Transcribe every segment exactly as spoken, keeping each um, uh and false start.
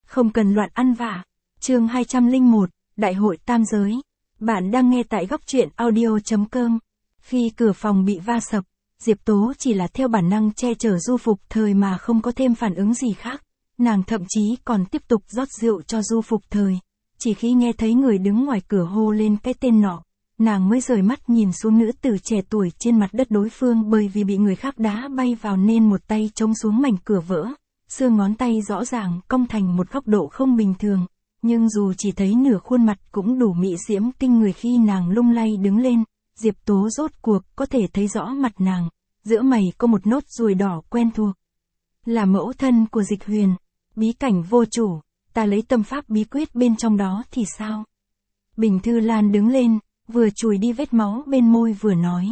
Không cần loạn ăn vạ. Chương hai trăm lẻ một, Đại hội tam giới. Bạn đang nghe tại góc truyện audio.com. Khi cửa phòng bị va sập, Diệp Tố chỉ là theo bản năng che chở Du Phục Thời mà không có thêm phản ứng gì khác. Nàng thậm chí còn tiếp tục rót rượu cho Du Phục Thời. Chỉ khi nghe thấy người đứng ngoài cửa hô lên cái tên nọ, nàng mới rời mắt nhìn xuống nữ tử trẻ tuổi trên mặt đất đối phương, bởi vì bị người khác đá bay vào nên một tay chống xuống mảnh cửa vỡ. Xương ngón tay rõ ràng cong thành một góc độ không bình thường, nhưng dù chỉ thấy nửa khuôn mặt cũng đủ mị diễm kinh người. Khi nàng lung lay đứng lên, Diệp Tố rốt cuộc có thể thấy rõ mặt nàng, giữa mày có một nốt ruồi đỏ quen thuộc. Là mẫu thân của Dịch Huyền. Bí cảnh vô chủ, ta lấy tâm pháp bí quyết bên trong đó thì sao? Bình Thư Lan đứng lên, vừa chùi đi vết máu bên môi vừa nói.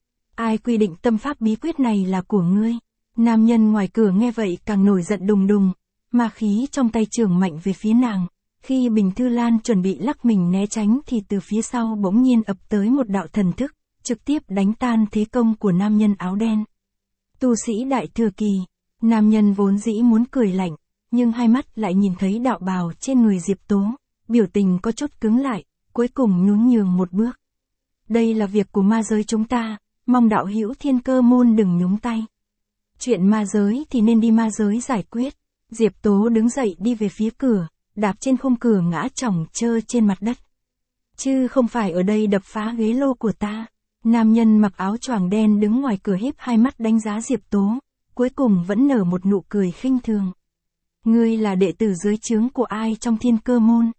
Ai quy định tâm pháp bí quyết này là của ngươi? Nam nhân ngoài cửa nghe vậy càng nổi giận đùng đùng, ma khí trong tay chưởng mạnh về phía nàng. Khi Bình Thư Lan chuẩn bị lắc mình né tránh thì từ phía sau bỗng nhiên ập tới một đạo thần thức, trực tiếp đánh tan thế công của nam nhân áo đen. Tu sĩ Đại Thừa Kỳ. Nam nhân vốn dĩ muốn cười lạnh, nhưng hai mắt lại nhìn thấy đạo bào trên người Diệp Tố, biểu tình có chút cứng lại, cuối cùng nhún nhường một bước. Đây là việc của ma giới chúng ta, mong đạo hữu Thiên Cơ môn đừng nhúng tay. Chuyện ma giới thì nên đi ma giới giải quyết. Diệp Tố đứng dậy đi về phía cửa, đạp trên khung cửa ngã chỏng trơ trên mặt đất. Chứ không phải ở đây đập phá ghế lô của ta. Nam nhân mặc áo choàng đen đứng ngoài cửa híp hai mắt đánh giá Diệp Tố, cuối cùng vẫn nở một nụ cười khinh thường. Ngươi là đệ tử dưới trướng của ai trong Thiên Cơ môn?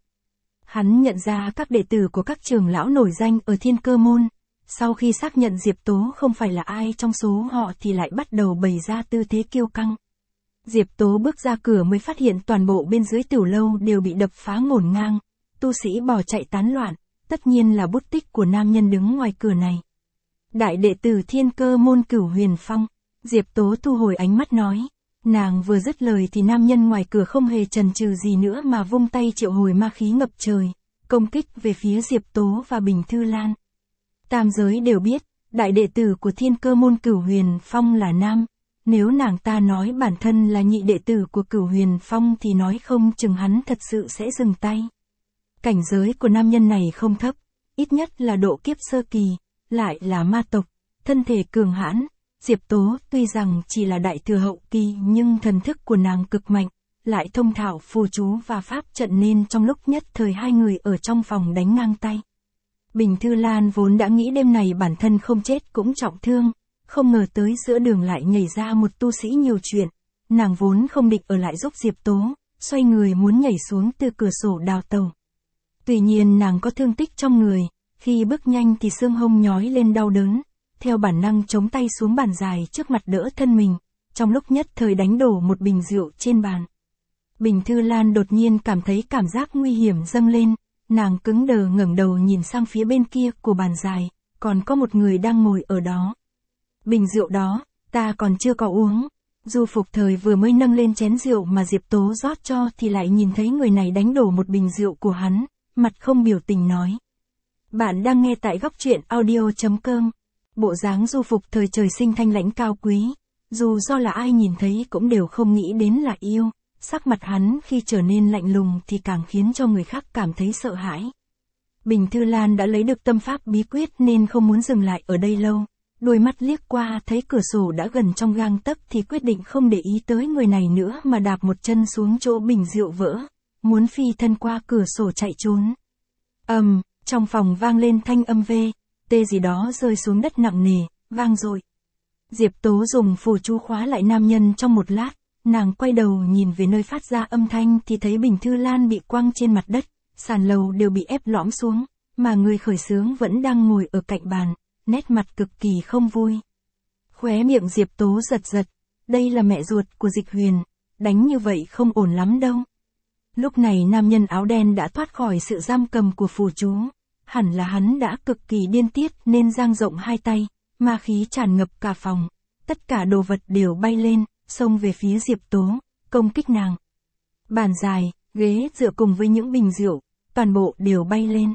Hắn nhận ra các đệ tử của các trưởng lão nổi danh ở Thiên Cơ môn. Sau khi xác nhận Diệp Tố không phải là ai trong số họ thì lại bắt đầu bày ra tư thế kiêu căng. Diệp Tố bước ra cửa mới phát hiện toàn bộ bên dưới tiểu lâu đều bị đập phá ngổn ngang, tu sĩ bỏ chạy tán loạn, tất nhiên là bút tích của nam nhân đứng ngoài cửa này. Đại đệ tử Thiên Cơ môn Cửu Huyền Phong. Diệp Tố thu hồi ánh mắt nói. Nàng vừa dứt lời thì nam nhân ngoài cửa không hề chần chừ gì nữa mà vung tay triệu hồi ma khí ngập trời, công kích về phía Diệp Tố và Bình Thư Lan. Tam giới đều biết, đại đệ tử của Thiên Cơ môn Cửu Huyền Phong là nam. Nếu nàng ta nói bản thân là nhị đệ tử của Cửu Huyền Phong thì nói không chừng hắn thật sự sẽ dừng tay. Cảnh giới của nam nhân này không thấp, ít nhất là độ kiếp sơ kỳ, lại là ma tộc, thân thể cường hãn. Diệp Tố tuy rằng chỉ là đại thừa hậu kỳ nhưng thần thức của nàng cực mạnh, lại thông thạo phù chú và pháp trận nên trong lúc nhất thời hai người ở trong phòng đánh ngang tay. Bình Thư Lan vốn đã nghĩ đêm này bản thân không chết cũng trọng thương, không ngờ tới giữa đường lại nhảy ra một tu sĩ nhiều chuyện. Nàng vốn không định ở lại giúp Diệp Tố, xoay người muốn nhảy xuống từ cửa sổ đào tàu. Tuy nhiên nàng có thương tích trong người, khi bước nhanh thì xương hông nhói lên đau đớn, theo bản năng chống tay xuống bàn dài trước mặt đỡ thân mình, trong lúc nhất thời đánh đổ một bình rượu trên bàn. Bình Thư Lan đột nhiên cảm thấy cảm giác nguy hiểm dâng lên, nàng cứng đờ ngẩng đầu nhìn sang phía bên kia của bàn dài, còn có một người đang ngồi ở đó. Bình rượu đó, ta còn chưa có uống. Du Phục Thời vừa mới nâng lên chén rượu mà Diệp Tố rót cho thì lại nhìn thấy người này đánh đổ một bình rượu của hắn, mặt không biểu tình nói. Bạn đang nghe tại góc truyện audio.com. Bộ dáng Du Phục Thời trời sinh thanh lãnh cao quý, dù do là ai nhìn thấy cũng đều không nghĩ đến là yêu, sắc mặt hắn khi trở nên lạnh lùng thì càng khiến cho người khác cảm thấy sợ hãi. Bình Thư Lan đã lấy được tâm pháp bí quyết nên không muốn dừng lại ở đây lâu, đôi mắt liếc qua thấy cửa sổ đã gần trong gang tấc thì quyết định không để ý tới người này nữa mà đạp một chân xuống chỗ bình rượu vỡ, muốn phi thân qua cửa sổ chạy trốn. Ầm, um, trong phòng vang lên thanh âm vê tê gì đó rơi xuống đất nặng nề, vang dội. Diệp Tố dùng phù chú khóa lại nam nhân trong một lát, nàng quay đầu nhìn về nơi phát ra âm thanh thì thấy Bình Thư Lan bị quăng trên mặt đất, sàn lầu đều bị ép lõm xuống, mà người khởi xướng vẫn đang ngồi ở cạnh bàn, nét mặt cực kỳ không vui. Khóe miệng Diệp Tố giật giật, đây là mẹ ruột của Dịch Huyền, đánh như vậy không ổn lắm đâu. Lúc này nam nhân áo đen đã thoát khỏi sự giam cầm của phù chú. Hẳn là hắn đã cực kỳ điên tiết nên dang rộng hai tay, ma khí tràn ngập cả phòng, tất cả đồ vật đều bay lên, xông về phía Diệp Tố, công kích nàng. Bàn dài, ghế dựa cùng với những bình rượu, toàn bộ đều bay lên.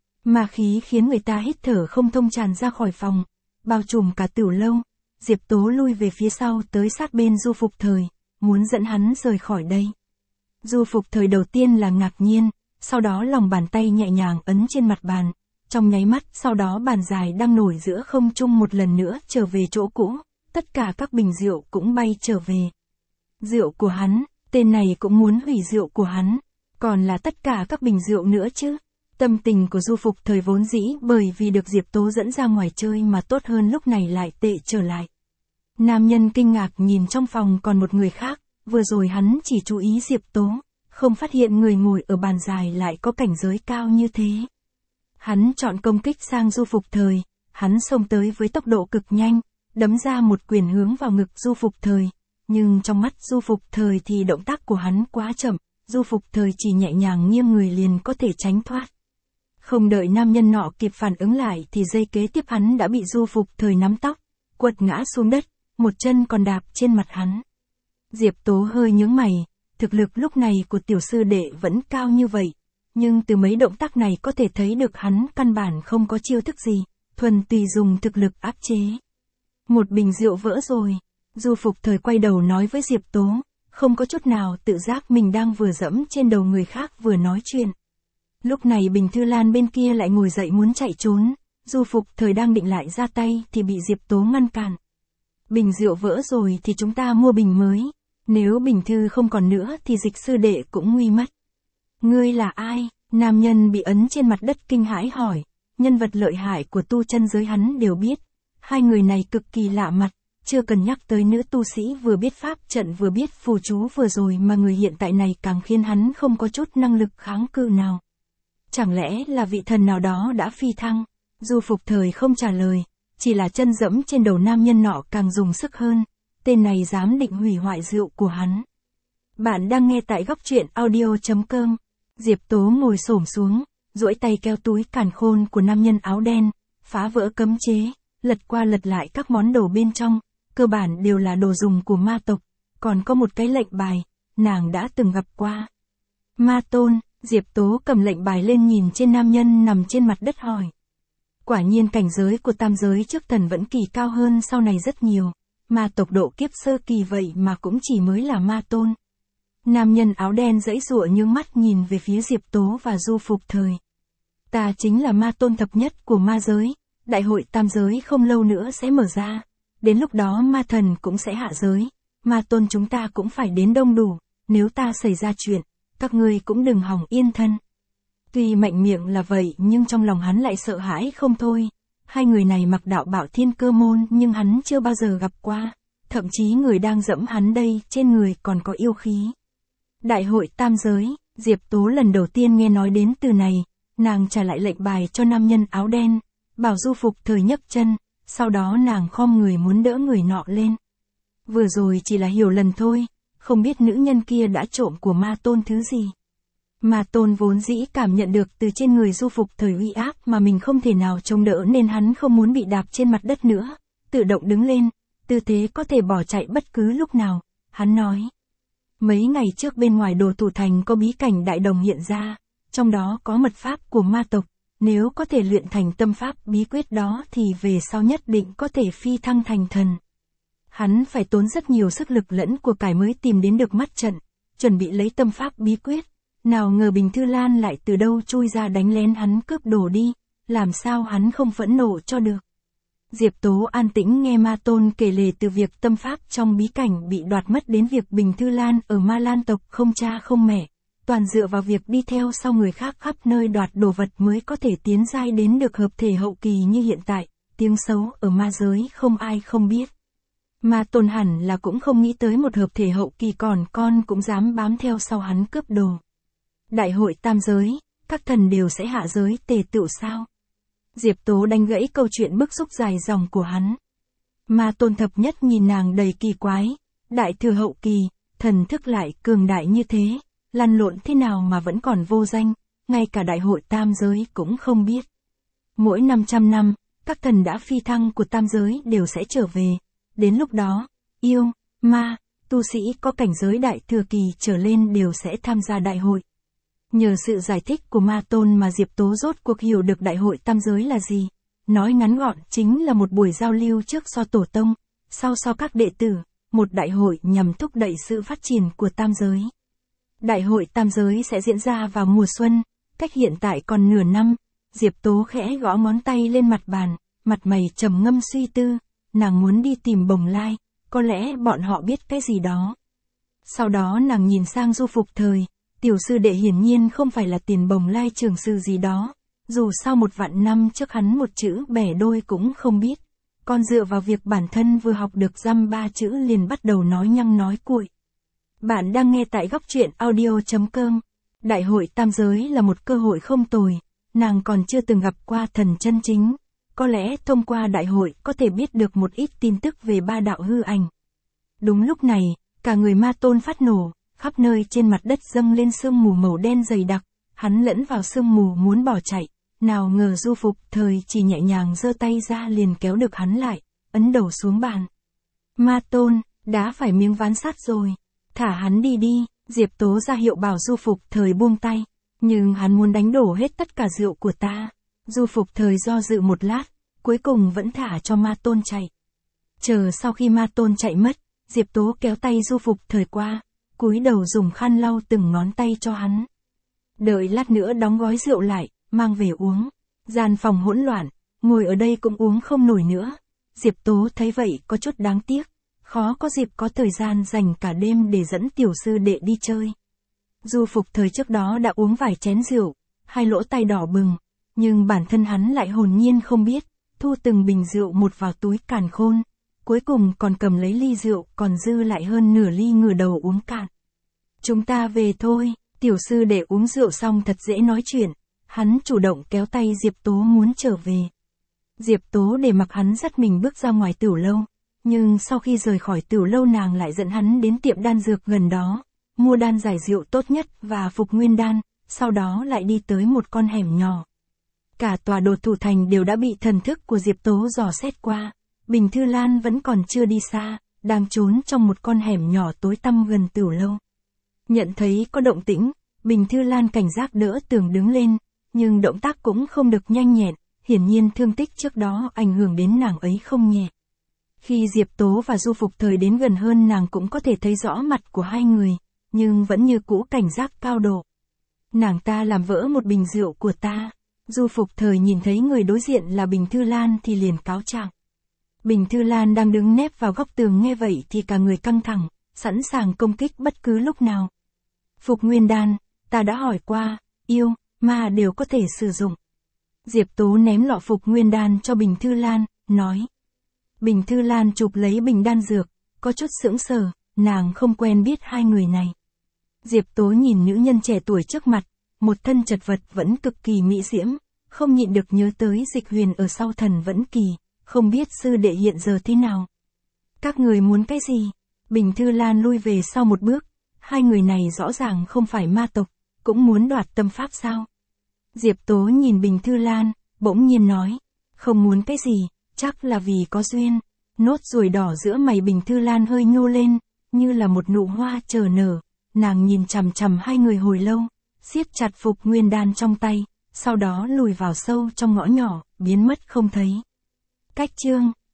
Ma khí khiến người ta hít thở không thông tràn ra khỏi phòng, bao trùm cả tiểu lâu. Diệp Tố lui về phía sau tới sát bên Du Phục Thời, muốn dẫn hắn rời khỏi đây. Du Phục Thời đầu tiên là ngạc nhiên, sau đó lòng bàn tay nhẹ nhàng ấn trên mặt bàn. Trong nháy mắt sau đó bàn dài đang nổi giữa không trung một lần nữa trở về chỗ cũ, tất cả các bình rượu cũng bay trở về. Rượu của hắn, tên này cũng muốn hủy rượu của hắn, còn là tất cả các bình rượu nữa chứ. Tâm tình của Du Phục Thời vốn dĩ bởi vì được Diệp Tố dẫn ra ngoài chơi mà tốt hơn lúc này lại tệ trở lại. Nam nhân kinh ngạc nhìn trong phòng còn một người khác, vừa rồi hắn chỉ chú ý Diệp Tố, không phát hiện người ngồi ở bàn dài lại có cảnh giới cao như thế. Hắn chọn công kích sang Du Phục Thời, hắn xông tới với tốc độ cực nhanh, đấm ra một quyền hướng vào ngực Du Phục Thời, nhưng trong mắt Du Phục Thời thì động tác của hắn quá chậm, Du Phục Thời chỉ nhẹ nhàng nghiêng người liền có thể tránh thoát. Không đợi nam nhân nọ kịp phản ứng lại thì giây kế tiếp hắn đã bị Du Phục Thời nắm tóc, quật ngã xuống đất, một chân còn đạp trên mặt hắn. Diệp Tố hơi nhướng mày, thực lực lúc này của tiểu sư đệ vẫn cao như vậy, nhưng từ mấy động tác này có thể thấy được hắn căn bản không có chiêu thức gì, thuần tùy dùng thực lực áp chế. Một bình rượu vỡ rồi, Du Phục Thời quay đầu nói với Diệp Tố, không có chút nào tự giác mình đang vừa dẫm trên đầu người khác vừa nói chuyện. Lúc này Bình Thư Lan bên kia lại ngồi dậy muốn chạy trốn, Du Phục Thời đang định lại ra tay thì bị Diệp Tố ngăn cản. Bình rượu vỡ rồi thì chúng ta mua bình mới, nếu Bình Thư không còn nữa thì Dịch sư đệ cũng nguy mất. Ngươi là ai? Nam nhân bị ấn trên mặt đất kinh hãi hỏi, nhân vật lợi hại của tu chân giới hắn đều biết, hai người này cực kỳ lạ mặt, chưa cần nhắc tới nữ tu sĩ vừa biết pháp trận vừa biết phù chú vừa rồi mà người hiện tại này càng khiến hắn không có chút năng lực kháng cự nào. Chẳng lẽ là vị thần nào đó đã phi thăng? Du Phục Thời không trả lời, chỉ là chân dẫm trên đầu nam nhân nọ càng dùng sức hơn, tên này dám định hủy hoại rượu của hắn. Bạn đang nghe tại góc truyện audio chấm com. Diệp Tố ngồi xổm xuống, duỗi tay kéo túi càn khôn của nam nhân áo đen, phá vỡ cấm chế, lật qua lật lại các món đồ bên trong, cơ bản đều là đồ dùng của ma tộc, còn có một cái lệnh bài, nàng đã từng gặp qua. Ma tôn, Diệp Tố cầm lệnh bài lên nhìn trên nam nhân nằm trên mặt đất hỏi. Quả nhiên cảnh giới của tam giới trước thần vẫn kỳ cao hơn sau này rất nhiều, ma tộc độ kiếp sơ kỳ vậy mà cũng chỉ mới là ma tôn. Nam nhân áo đen giãy giụa nhướng mắt nhìn về phía Diệp Tố và Du Phục Thời. Ta chính là ma tôn thập nhất của ma giới, đại hội tam giới không lâu nữa sẽ mở ra, đến lúc đó ma thần cũng sẽ hạ giới, ma tôn chúng ta cũng phải đến đông đủ, nếu ta xảy ra chuyện, các ngươi cũng đừng hòng yên thân. Tuy mạnh miệng là vậy nhưng trong lòng hắn lại sợ hãi không thôi, hai người này mặc đạo bảo thiên cơ môn nhưng hắn chưa bao giờ gặp qua, thậm chí người đang dẫm hắn đây trên người còn có yêu khí. Đại hội tam giới, Diệp Tố lần đầu tiên nghe nói đến từ này, nàng trả lại lệnh bài cho nam nhân áo đen, bảo Du Phục Thời nhấc chân, sau đó nàng khom người muốn đỡ người nọ lên. Vừa rồi chỉ là hiểu lần thôi, không biết nữ nhân kia đã trộm của ma tôn thứ gì. Ma tôn vốn dĩ cảm nhận được từ trên người Du Phục Thời uy áp mà mình không thể nào chống đỡ nên hắn không muốn bị đạp trên mặt đất nữa, tự động đứng lên, tư thế có thể bỏ chạy bất cứ lúc nào, hắn nói. Mấy ngày trước bên ngoài Đồ Thủ Thành có bí cảnh đại đồng hiện ra, trong đó có mật pháp của ma tộc, nếu có thể luyện thành tâm pháp bí quyết đó thì về sau nhất định có thể phi thăng thành thần. Hắn phải tốn rất nhiều sức lực lẫn của cải mới tìm đến được mắt trận, chuẩn bị lấy tâm pháp bí quyết, nào ngờ Bình Thư Lan lại từ đâu chui ra đánh lén hắn cướp đồ đi, làm sao hắn không phẫn nộ cho được. Diệp Tố an tĩnh nghe ma tôn kể lể từ việc tâm pháp trong bí cảnh bị đoạt mất đến việc Bình Thư Lan ở Ma Lan tộc không cha không mẹ, toàn dựa vào việc đi theo sau người khác khắp nơi đoạt đồ vật mới có thể tiến giai đến được hợp thể hậu kỳ như hiện tại, tiếng xấu ở ma giới không ai không biết. Ma tôn hẳn là cũng không nghĩ tới một hợp thể hậu kỳ còn con cũng dám bám theo sau hắn cướp đồ. Đại hội tam giới, các thần đều sẽ hạ giới tề tựu sao? Diệp Tố đánh gãy câu chuyện bức xúc dài dòng của hắn. Ma tôn thập nhất nhìn nàng đầy kỳ quái, đại thừa hậu kỳ, thần thức lại cường đại như thế, lăn lộn thế nào mà vẫn còn vô danh, ngay cả đại hội tam giới cũng không biết. Mỗi năm trăm năm, các thần đã phi thăng của tam giới đều sẽ trở về, đến lúc đó, yêu, ma, tu sĩ có cảnh giới đại thừa kỳ trở lên đều sẽ tham gia đại hội. Nhờ sự giải thích của ma tôn mà Diệp Tố rốt cuộc hiểu được đại hội tam giới là gì. Nói ngắn gọn chính là một buổi giao lưu trước so tổ tông, sau so các đệ tử, một đại hội nhằm thúc đẩy sự phát triển của tam giới. Đại hội tam giới sẽ diễn ra vào mùa xuân, cách hiện tại còn nửa năm. Diệp Tố khẽ gõ ngón tay lên mặt bàn, mặt mày trầm ngâm suy tư, nàng muốn đi tìm Bồng Lai, có lẽ bọn họ biết cái gì đó. Sau đó nàng nhìn sang Du Phục Thời, tiểu sư đệ hiển nhiên không phải là Tiền Bồng Lai trường sư gì đó, dù sao một vạn năm trước hắn một chữ bẻ đôi cũng không biết, còn dựa vào việc bản thân vừa học được dăm ba chữ liền bắt đầu nói nhăng nói cuội. Bạn đang nghe tại góc truyện audio.com. Đại hội tam giới là một cơ hội không tồi, nàng còn chưa từng gặp qua thần chân chính, có lẽ thông qua đại hội có thể biết được một ít tin tức về ba đạo hư ảnh. Đúng lúc này, cả người Ma Tôn phát nổ, khắp nơi trên mặt đất dâng lên sương mù màu đen dày đặc, hắn lẫn vào sương mù muốn bỏ chạy, nào ngờ Du Phục Thời chỉ nhẹ nhàng giơ tay ra liền kéo được hắn lại, ấn đầu xuống bàn. Ma Tôn, đã phải miếng ván sắt rồi, thả hắn đi đi. Diệp Tố ra hiệu bảo Du Phục Thời buông tay, nhưng hắn muốn đánh đổ hết tất cả rượu của ta. Du Phục Thời do dự một lát, cuối cùng vẫn thả cho Ma Tôn chạy. Chờ sau khi Ma Tôn chạy mất, Diệp Tố kéo tay Du Phục Thời qua, cúi đầu dùng khăn lau từng ngón tay cho hắn. Đợi lát nữa đóng gói rượu lại, mang về uống. Gian phòng hỗn loạn, ngồi ở đây cũng uống không nổi nữa. Diệp Tố thấy vậy có chút đáng tiếc. Khó có dịp có thời gian dành cả đêm để dẫn tiểu sư đệ đi chơi. Du Phục Thời trước đó đã uống vài chén rượu, hai lỗ tai đỏ bừng, nhưng bản thân hắn lại hồn nhiên không biết, thu từng bình rượu một vào túi càn khôn, cuối cùng còn cầm lấy ly rượu còn dư lại hơn nửa ly ngửa đầu uống cạn. Chúng ta về thôi, tiểu sư đệ uống rượu xong thật dễ nói chuyện, hắn chủ động kéo tay Diệp Tố muốn trở về. Diệp Tố để mặc hắn dắt mình bước ra ngoài tiểu lâu. Nhưng sau khi rời khỏi tiểu lâu nàng lại dẫn hắn đến tiệm đan dược gần đó, mua đan giải rượu tốt nhất và phục nguyên đan, sau đó lại đi tới một con hẻm nhỏ. Cả tòa Đột Thủ Thành đều đã bị thần thức của Diệp Tố dò xét qua, Bình Thư Lan vẫn còn chưa đi xa, đang trốn trong một con hẻm nhỏ tối tăm gần tiểu lâu. Nhận thấy có động tĩnh, Bình Thư Lan cảnh giác đỡ tường đứng lên, nhưng động tác cũng không được nhanh nhẹn, hiển nhiên thương tích trước đó ảnh hưởng đến nàng ấy không nhẹ. Khi Diệp Tố và Du Phục Thời đến gần hơn nàng cũng có thể thấy rõ mặt của hai người, nhưng vẫn như cũ cảnh giác cao độ. Nàng ta làm vỡ một bình rượu của ta. Du Phục Thời nhìn thấy người đối diện là Bình Thư Lan thì liền cáo trạng. Bình Thư Lan đang đứng nép vào góc tường nghe vậy thì cả người căng thẳng, sẵn sàng công kích bất cứ lúc nào. Phục nguyên đan, ta đã hỏi qua, yêu, ma đều có thể sử dụng. Diệp Tố ném lọ phục nguyên đan cho Bình Thư Lan, nói. Bình Thư Lan chụp lấy bình đan dược, có chút sững sờ, nàng không quen biết hai người này. Diệp Tố nhìn nữ nhân trẻ tuổi trước mặt, một thân chật vật vẫn cực kỳ mỹ diễm, không nhịn được nhớ tới Dịch Huyền ở sau Thần Vẫn Kỳ, không biết sư đệ hiện giờ thế nào. Các người muốn cái gì? Bình Thư Lan lui về sau một bước, hai người này rõ ràng không phải ma tộc, cũng muốn đoạt tâm pháp sao? Diệp Tố nhìn Bình Thư Lan, bỗng nhiên nói, không muốn cái gì. Chắc là vì có duyên. Nốt ruồi đỏ giữa mày Bình Thư Lan hơi nhô lên, như là một nụ hoa chờ nở. Nàng nhìn chằm chằm hai người hồi lâu, siết chặt phục nguyên đan trong tay, sau đó lùi vào sâu trong ngõ nhỏ, biến mất không thấy. Cách chương,